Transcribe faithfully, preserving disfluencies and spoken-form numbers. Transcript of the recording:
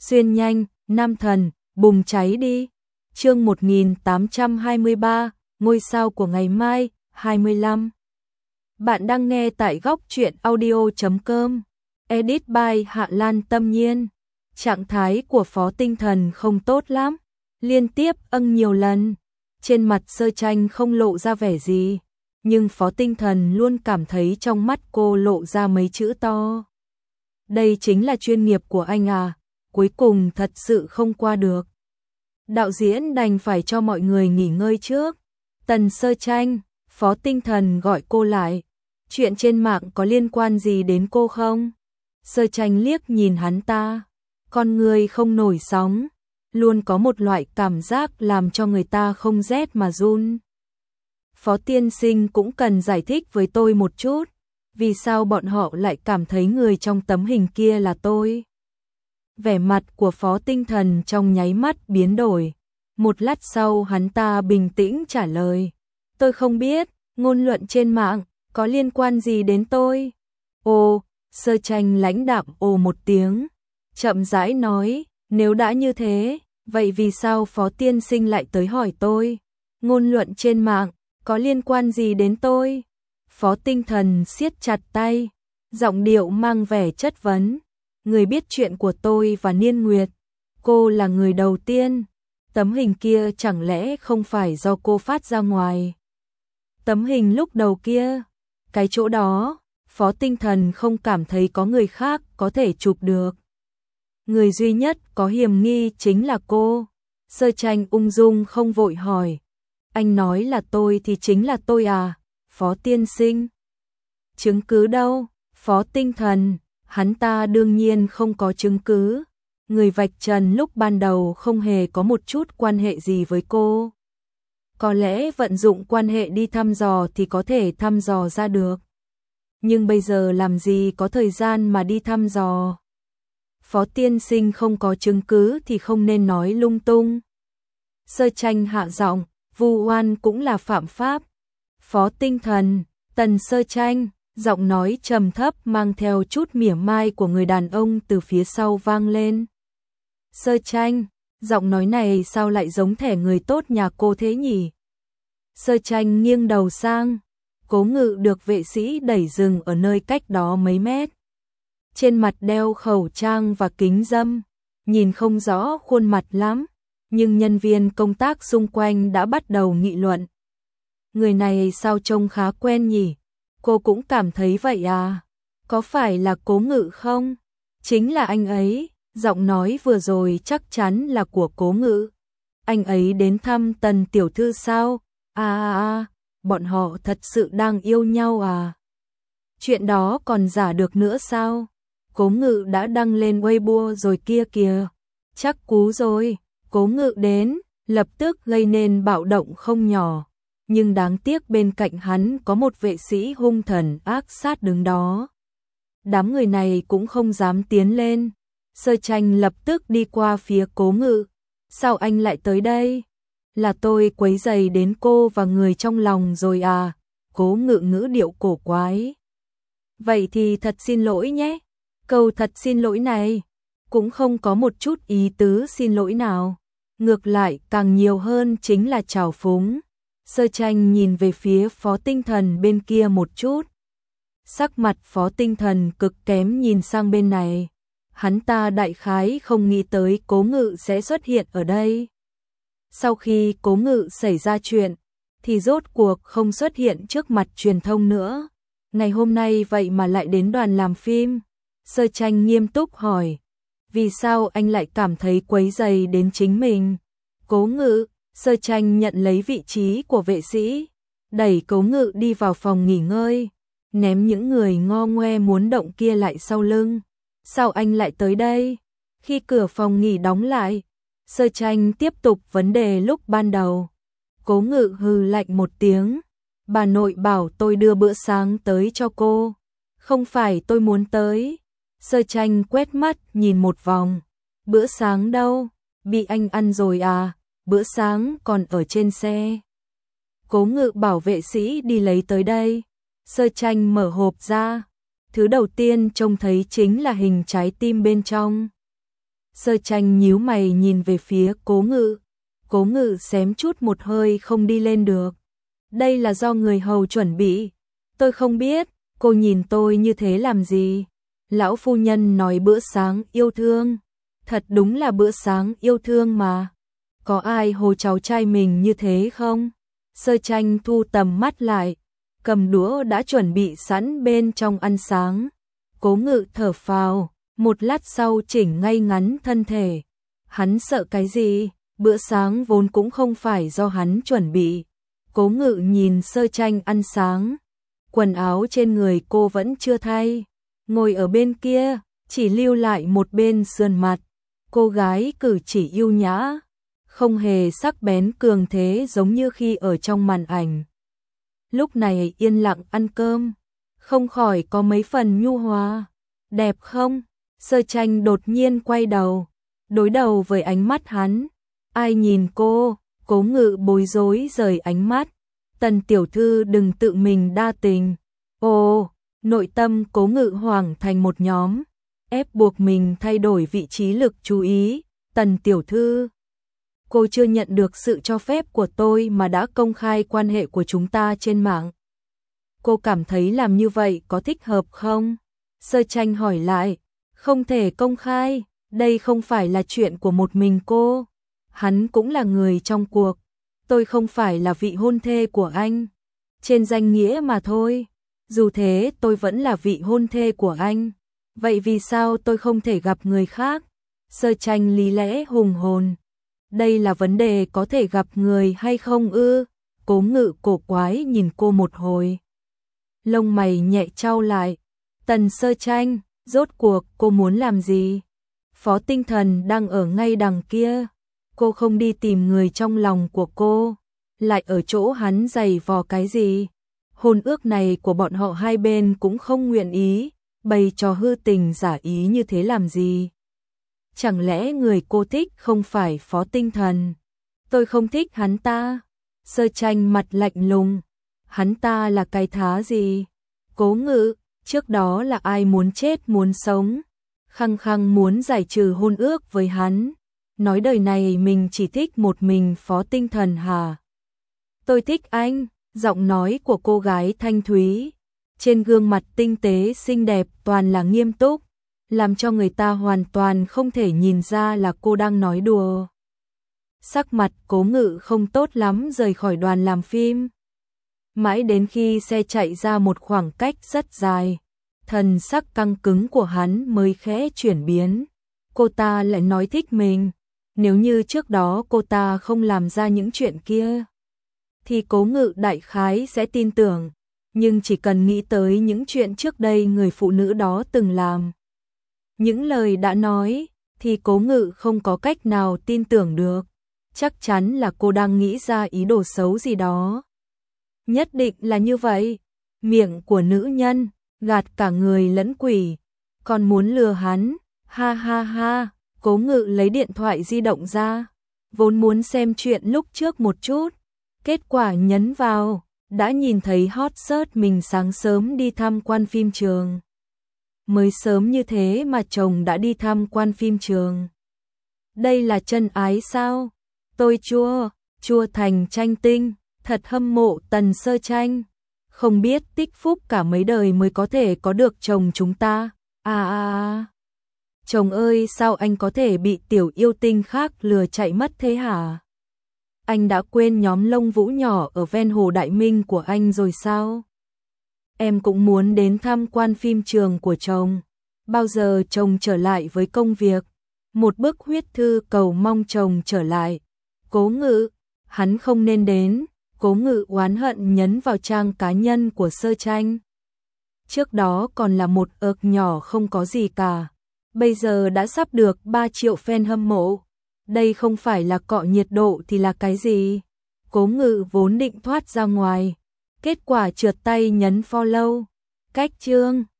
Xuyên nhanh, nam thần, bùng cháy đi. Chương một nghìn tám trăm hai mươi ba, ngôi sao của ngày mai, hai mươi lăm. Bạn đang nghe tại góc truyện audio chấm com. Edit by Hạ Lan Tâm Nhiên. Trạng thái của Phó Tinh Thần không tốt lắm, liên tiếp âng nhiều lần. Trên mặt Sơ Tranh không lộ ra vẻ gì, nhưng Phó Tinh Thần luôn cảm thấy trong mắt cô lộ ra mấy chữ to. Đây chính là chuyên nghiệp của anh à, cuối cùng thật sự không qua được. Đạo diễn đành phải cho mọi người nghỉ ngơi trước. Tần Sơ Tranh, Phó Tinh Thần gọi cô lại. Chuyện trên mạng có liên quan gì đến cô không? Sơ Tranh liếc nhìn hắn ta. Con người không nổi sóng, luôn có một loại cảm giác làm cho người ta không rét mà run. Phó tiên sinh cũng cần giải thích với tôi một chút. Vì sao bọn họ lại cảm thấy người trong tấm hình kia là tôi? Vẻ mặt của Phó Tinh Thần trong nháy mắt biến đổi. Một lát sau hắn ta bình tĩnh trả lời. Tôi không biết, ngôn luận trên mạng, có liên quan gì đến tôi? Ồ, Sơ Tranh lãnh đạm ồ một tiếng. Chậm rãi nói, nếu đã như thế, vậy vì sao Phó tiên sinh lại tới hỏi tôi? Ngôn luận trên mạng, có liên quan gì đến tôi? Phó Tinh Thần siết chặt tay, giọng điệu mang vẻ chất vấn. Người biết chuyện của tôi và Niên Nguyệt, cô là người đầu tiên. Tấm hình kia chẳng lẽ không phải do cô phát ra ngoài? Tấm hình lúc đầu kia, cái chỗ đó, Phó Tinh Thần không cảm thấy có người khác có thể chụp được. Người duy nhất có hiểm nghi chính là cô. Sơ Tranh ung dung không vội hỏi. Anh nói là tôi thì chính là tôi à, Phó tiên sinh? Chứng cứ đâu? Phó Tinh Thần, hắn ta đương nhiên không có chứng cứ. Người vạch trần lúc ban đầu không hề có một chút quan hệ gì với cô. Có lẽ vận dụng quan hệ đi thăm dò thì có thể thăm dò ra được. Nhưng bây giờ làm gì có thời gian mà đi thăm dò. Phó tiên sinh không có chứng cứ thì không nên nói lung tung. Sơ Tranh hạ giọng, vu oan cũng là phạm pháp. Phó Tinh Thần, Tần Sơ Tranh, giọng nói trầm thấp mang theo chút mỉa mai của người đàn ông từ phía sau vang lên. Sơ Tranh, giọng nói này sao lại giống thẻ người tốt nhà cô thế nhỉ? Sơ Tranh nghiêng đầu sang, Cố Ngự được vệ sĩ đẩy dừng ở nơi cách đó mấy mét. Trên mặt đeo khẩu trang và kính râm, nhìn không rõ khuôn mặt lắm, nhưng nhân viên công tác xung quanh đã bắt đầu nghị luận. Người này sao trông khá quen nhỉ? Cô cũng cảm thấy vậy à? Có phải là Cố Ngự không? Chính là anh ấy, giọng nói vừa rồi chắc chắn là của Cố Ngự. Anh ấy đến thăm Tần tiểu thư sao? À à à, bọn họ thật sự đang yêu nhau à? Chuyện đó còn giả được nữa sao? Cố Ngự đã đăng lên Weibo rồi kia kìa. Chắc cú rồi, Cố Ngự đến, lập tức gây nên bạo động không nhỏ. Nhưng đáng tiếc bên cạnh hắn có một vệ sĩ hung thần ác sát đứng đó. Đám người này cũng không dám tiến lên. Sơ Tranh lập tức đi qua phía Cố Ngự. Sao anh lại tới đây? Là tôi quấy rầy đến cô và người trong lòng rồi à? Cố Ngự ngữ điệu cổ quái. Vậy thì thật xin lỗi nhé. Câu thật xin lỗi này cũng không có một chút ý tứ xin lỗi nào. Ngược lại càng nhiều hơn chính là trào phúng. Sơ Tranh nhìn về phía Phó Tinh Thần bên kia một chút. Sắc mặt Phó Tinh Thần cực kém nhìn sang bên này. Hắn ta đại khái không nghĩ tới Cố Ngự sẽ xuất hiện ở đây. Sau khi Cố Ngự xảy ra chuyện, thì rốt cuộc không xuất hiện trước mặt truyền thông nữa. Ngày hôm nay vậy mà lại đến đoàn làm phim. Sơ Tranh nghiêm túc hỏi. Vì sao anh lại cảm thấy quấy rầy đến chính mình? Cố Ngự, Sơ Tranh nhận lấy vị trí của vệ sĩ, đẩy Cố Ngự đi vào phòng nghỉ ngơi, ném những người ngo ngoe muốn động kia lại sau lưng. Sao anh lại tới đây? Khi cửa phòng nghỉ đóng lại, Sơ Tranh tiếp tục vấn đề lúc ban đầu. Cố Ngự hừ lạnh một tiếng. Bà nội bảo tôi đưa bữa sáng tới cho cô. Không phải tôi muốn tới. Sơ Tranh quét mắt nhìn một vòng. Bữa sáng đâu? Bị anh ăn rồi à? Bữa sáng còn ở trên xe. Cố Ngự bảo vệ sĩ đi lấy tới đây. Sơ Tranh mở hộp ra. Thứ đầu tiên trông thấy chính là hình trái tim bên trong. Sơ Tranh nhíu mày nhìn về phía Cố Ngự. Cố Ngự xém chút một hơi không đi lên được. Đây là do người hầu chuẩn bị. Tôi không biết, cô nhìn tôi như thế làm gì? Lão phu nhân nói bữa sáng yêu thương. Thật đúng là bữa sáng yêu thương mà. Có ai hồ cháu trai mình như thế không? Sơ Tranh thu tầm mắt lại, cầm đũa đã chuẩn bị sẵn bên trong ăn sáng. Cố Ngự thở phào, một lát sau chỉnh ngay ngắn thân thể. Hắn sợ cái gì? Bữa sáng vốn cũng không phải do hắn chuẩn bị. Cố Ngự nhìn Sơ Tranh ăn sáng. Quần áo trên người cô vẫn chưa thay. Ngồi ở bên kia, chỉ lưu lại một bên sườn mặt. Cô gái cử chỉ yêu nhã, không hề sắc bén cường thế giống như khi ở trong màn ảnh. Lúc này yên lặng ăn cơm, không khỏi có mấy phần nhu hòa. Đẹp không? Sơ Tranh đột nhiên quay đầu, đối đầu với ánh mắt hắn. Ai nhìn cô? Cố Ngự bối rối rời ánh mắt. Tần tiểu thư đừng tự mình đa tình. Ồ, nội tâm Cố Ngự hoảng thành một nhóm, ép buộc mình thay đổi vị trí lực chú ý. Tần tiểu thư, cô chưa nhận được sự cho phép của tôi mà đã công khai quan hệ của chúng ta trên mạng. Cô cảm thấy làm như vậy có thích hợp không? Sơ Tranh hỏi lại. Không thể công khai, đây không phải là chuyện của một mình cô. Hắn cũng là người trong cuộc. Tôi không phải là vị hôn thê của anh. Trên danh nghĩa mà thôi. Dù thế tôi vẫn là vị hôn thê của anh. Vậy vì sao tôi không thể gặp người khác? Sơ Tranh lý lẽ hùng hồn. Đây là vấn đề có thể gặp người hay không ư? Cố Ngự cổ quái nhìn cô một hồi. Lông mày nhẹ chau lại. Tần Sơ Tranh, rốt cuộc cô muốn làm gì? Phó Tinh Thần đang ở ngay đằng kia. Cô không đi tìm người trong lòng của cô, lại ở chỗ hắn giày vò cái gì? Hôn ước này của bọn họ hai bên cũng không nguyện ý, bày trò hư tình giả ý như thế làm gì? Chẳng lẽ người cô thích không phải Phó Tinh Thần? Tôi không thích hắn ta. Sơ Tranh mặt lạnh lùng. Hắn ta là cái thá gì? Cố Ngự, trước đó là ai muốn chết muốn sống, khăng khăng muốn giải trừ hôn ước với hắn. Nói đời này mình chỉ thích một mình Phó Tinh Thần hả? Tôi thích anh. Giọng nói của cô gái thanh thúy, trên gương mặt tinh tế xinh đẹp toàn là nghiêm túc, làm cho người ta hoàn toàn không thể nhìn ra là cô đang nói đùa. Sắc mặt Cố Ngự không tốt lắm rời khỏi đoàn làm phim. Mãi đến khi xe chạy ra một khoảng cách rất dài, thần sắc căng cứng của hắn mới khẽ chuyển biến. Cô ta lại nói thích mình. Nếu như trước đó cô ta không làm ra những chuyện kia, thì Cố Ngự đại khái sẽ tin tưởng. Nhưng chỉ cần nghĩ tới những chuyện trước đây người phụ nữ đó từng làm, những lời đã nói, thì Cố Ngự không có cách nào tin tưởng được. Chắc chắn là cô đang nghĩ ra ý đồ xấu gì đó. Nhất định là như vậy. Miệng của nữ nhân, gạt cả người lẫn quỷ. Còn muốn lừa hắn, ha ha ha. Cố Ngự lấy điện thoại di động ra, vốn muốn xem chuyện lúc trước một chút. Kết quả nhấn vào, đã nhìn thấy hot search mình sáng sớm đi tham quan phim trường. Mới sớm như thế mà chồng đã đi tham quan phim trường. Đây là chân ái sao? Tôi chua, chua thành tranh tinh, thật hâm mộ Tần Sơ Tranh. Không biết tích phúc cả mấy đời mới có thể có được chồng chúng ta. À à à. Chồng ơi, sao anh có thể bị tiểu yêu tinh khác lừa chạy mất thế hả? Anh đã quên nhóm lông vũ nhỏ ở ven hồ Đại Minh của anh rồi sao? Em cũng muốn đến tham quan phim trường của chồng. Bao giờ chồng trở lại với công việc? Một bức huyết thư cầu mong chồng trở lại. Cố Ngự, hắn không nên đến. Cố Ngự oán hận nhấn vào trang cá nhân của Sơ Tranh. Trước đó còn là một ợc nhỏ không có gì cả. Bây giờ đã sắp được ba triệu fan hâm mộ. Đây không phải là cọ nhiệt độ thì là cái gì? Cố Ngự vốn định thoát ra ngoài, kết quả trượt tay nhấn follow. Cách chương